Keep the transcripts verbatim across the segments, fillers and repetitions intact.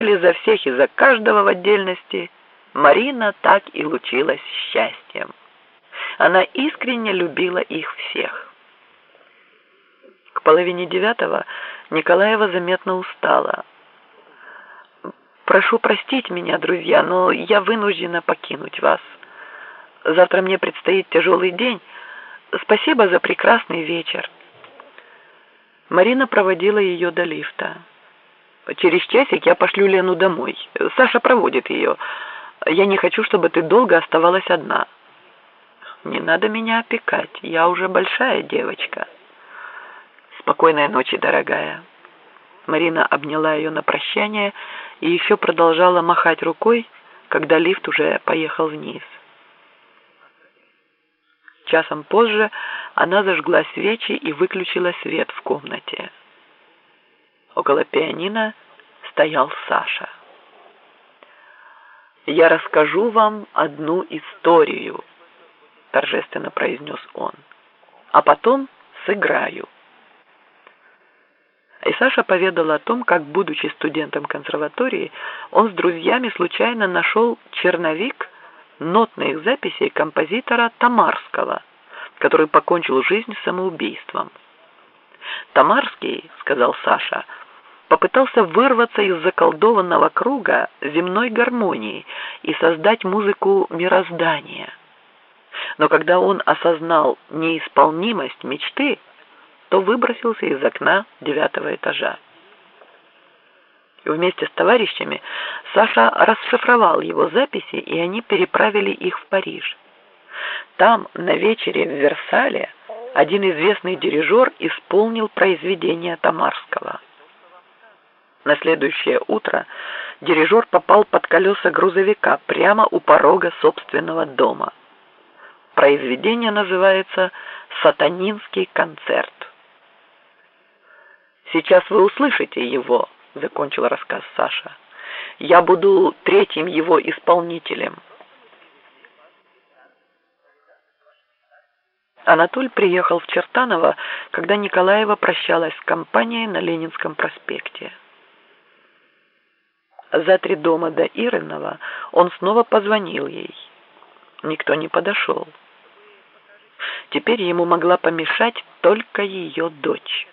за всех и за каждого в отдельности, Марина так и лучилась счастьем. Она искренне любила их всех. К половине девятого Николаева заметно устала. «Прошу простить меня, друзья, но я вынуждена покинуть вас. Завтра мне предстоит тяжелый день. Спасибо за прекрасный вечер». Марина проводила ее до лифта. «Через часик я пошлю Лену домой. Саша проводит ее. Я не хочу, чтобы ты долго оставалась одна». «Не надо меня опекать. Я уже большая девочка». «Спокойной ночи, дорогая». Марина обняла ее на прощание и еще продолжала махать рукой, когда лифт уже поехал вниз. Часом позже она зажгла свечи и выключила свет в комнате. Около пианино стоял Саша. «Я расскажу вам одну историю», — торжественно произнес он, «а потом сыграю». И Саша поведал о том, как, будучи студентом консерватории, он с друзьями случайно нашел черновик нотных записей композитора Тамарского, который покончил жизнь самоубийством. «Тамарский, — сказал Саша, — попытался вырваться из заколдованного круга земной гармонии и создать музыку мироздания. Но когда он осознал неисполнимость мечты, то выбросился из окна девятого этажа. Вместе с товарищами Саша расшифровал его записи, и они переправили их в Париж. Там, на вечере в Версале, один известный дирижер исполнил произведение Тамарского. На следующее утро дирижер попал под колеса грузовика прямо у порога собственного дома. Произведение называется «Сатанинский концерт». «Сейчас вы услышите его», — закончил рассказ Саша. «Я буду третьим его исполнителем». Анатоль приехал в Чертаново, когда Николаева прощалась с компанией на Ленинском проспекте. За три дома до Иринова он снова позвонил ей. Никто не подошел. Теперь ему могла помешать только ее дочь.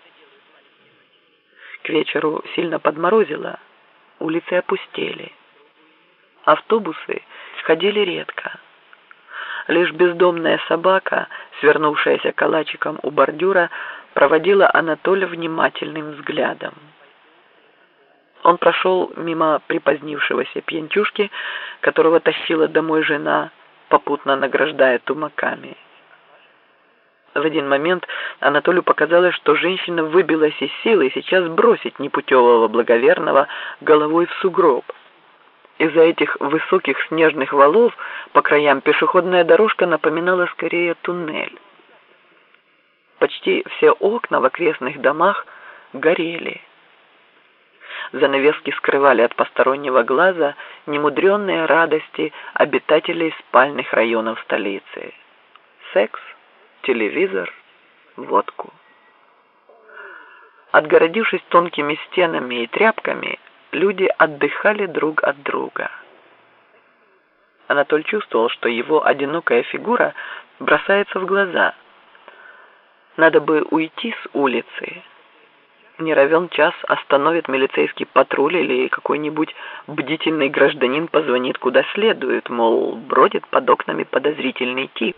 К вечеру сильно подморозило, улицы опустели. Автобусы ходили редко. Лишь бездомная собака, свернувшаяся калачиком у бордюра, проводила Анатоля внимательным взглядом. Он прошел мимо припозднившегося пьянчушки, которого тащила домой жена, попутно награждая тумаками. В один момент Анатолию показалось, что женщина выбилась из сил и сейчас бросит непутевого благоверного головой в сугроб. Из-за этих высоких снежных валов по краям пешеходная дорожка напоминала скорее туннель. Почти все окна в окрестных домах горели. Занавески скрывали от постороннего глаза немудренные радости обитателей спальных районов столицы. Секс, телевизор, водку. Отгородившись тонкими стенами и тряпками, люди отдыхали друг от друга. Анатоль чувствовал, что его одинокая фигура бросается в глаза. Надо бы уйти с улицы. Не равен час остановит милицейский патруль или какой-нибудь бдительный гражданин позвонит куда следует, мол, бродит под окнами подозрительный тип.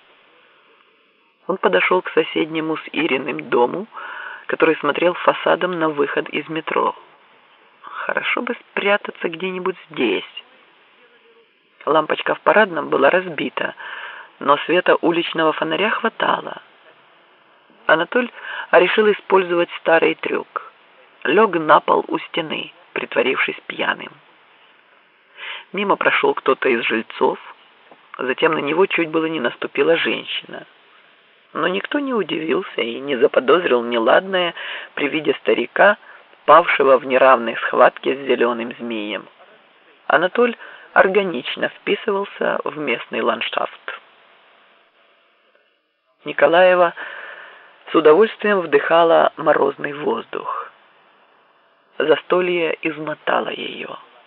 Он подошел к соседнему с Ириным дому, который смотрел фасадом на выход из метро. Хорошо бы спрятаться где-нибудь здесь. Лампочка в парадном была разбита, но света уличного фонаря хватало. Анатоль решил использовать старый трюк. Лег на пол у стены, притворившись пьяным. Мимо прошел кто-то из жильцов, затем на него чуть было не наступила женщина. Но никто не удивился и не заподозрил неладное при виде старика, павшего в неравной схватке с зеленым змеем. Анатоль органично вписывался в местный ландшафт. Николаева с удовольствием вдыхала морозный воздух. Застолье измотало ее.